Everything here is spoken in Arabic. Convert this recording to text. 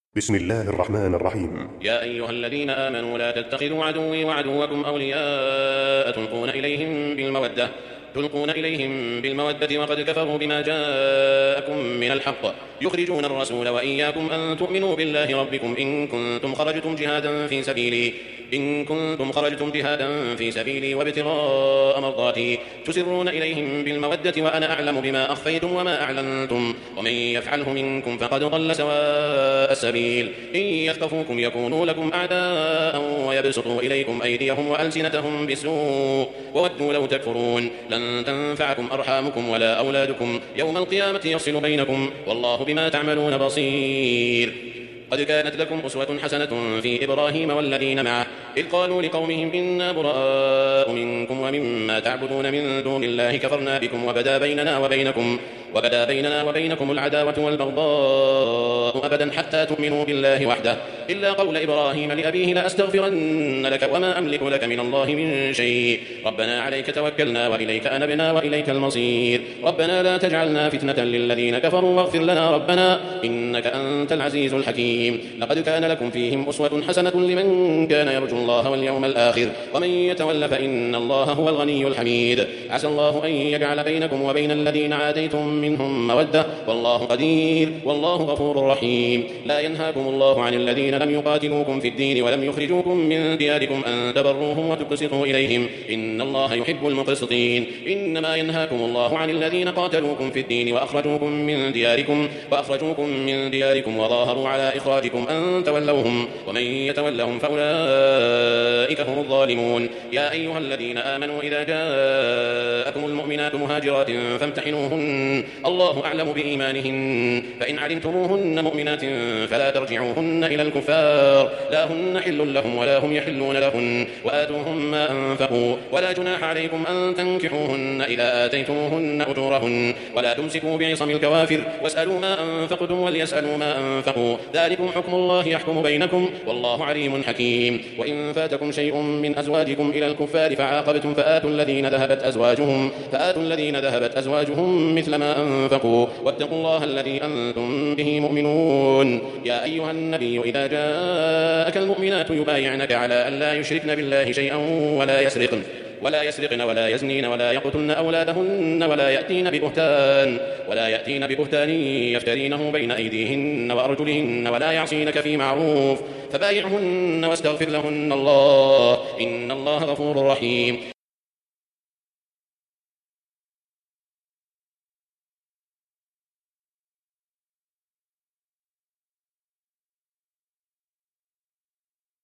بسم الله الرحمن الرحيم. يا أيها الذين آمنوا لا تتخذوا عدوي وعدوكم أولياء تلقون إليهم بالمودة وقد كفروا بما جاءكم من الحق يخرجون الرسول وإياكم أن تؤمنوا بالله ربكم إن كنتم خرجتم جهادا في سبيلي وابتغاء مرضاتي تسرون إليهم بالمودة وأنا أعلم بما أخفيتم وما أعلنتم ومن يفعله منكم فقد ضل سواء السبيل إن يثقفوكم يكونوا لكم أعداء ويبسطوا إليكم أيديهم وألسنتهم بالسوء وودوا لو تكفرون لن تنفعكم أرحامكم ولا أولادكم يوم القيامة يفصل بينكم والله بما تعملون بصير. قد كانت لكم أسوة حسنة في إبراهيم والذين معه إذ قالوا لقومهم إنا براء منكم ومما تعبدون من دون الله كفرنا بكم وبدا بيننا وبينكم العداوة والبغضاء أبدا حتى تؤمنوا بالله وحده إلا قول إبراهيم لأبيه لأستغفرن لك وما أملك لك من الله من شيء ربنا عليك توكلنا وإليك أنبنا وإليك المصير ربنا لا تجعلنا فتنة للذين كفروا واغفر لنا ربنا إنك أنت العزيز الحكيم. لقد كان لكم فيهم أسوة حسنة لمن كان يرجو الله واليوم الآخر ومن يتول فإن الله هو الغني الحميد. عسى الله أن يجعل بينكم وبين الذين عاديتم منهم مودة والله قدير والله غفور رحيم. لا ينهاكم الله عن الذين لم يقاتلوكم في الدين ولم يخرجوكم من دياركم أن تبروهم وتقسطوا إليهم إن الله يحب المقسطين. إنما ينهاكم الله عن الذين قاتلوكم في الدين وأخرجوكم من دياركم وظاهروا على إخراجكم أن تولوهم ومن يتولهم فأولئك هم الظالمون. يا أيها الذين آمنوا إذا جاءكم المؤمنات مهاجرات فامتحنوهن الله أعلم بإيمانهن فإن علمتموهن مؤمنات فلا ترجعوهن إلى الكفار لا هن حل لهم ولا هم يحلون لهن وآتوهم ما أنفقوا ولا جناح عليكم أن تنكحوهن إذا آتيتموهن أجورهن ولا تمسكوا بعصم الكوافر واسألوا ما أنفقتم وليسألوا ما أنفقوا ذلكم حكم الله يحكم بينكم والله عليم حكيم. وإن فاتكم شيء من أزواجكم إلى الكفار فعاقبتم فآتوا الذين ذهبت أزواجهم مثل ما أنفقوا واتقوا الله الذي أنتم به مؤمنون. يا أيها النبي إذا جاءك المؤمنات يبايعنك على أن لا يشركن بالله شيئا ولا يسرقن ولا يزنين ولا يقتلن أولادهن ولا يأتين ببهتان يفترينه بين أيديهن وأرجلهن ولا يعصينك في معروف فبايعهن واستغفر لهن الله إن الله غفور رحيم.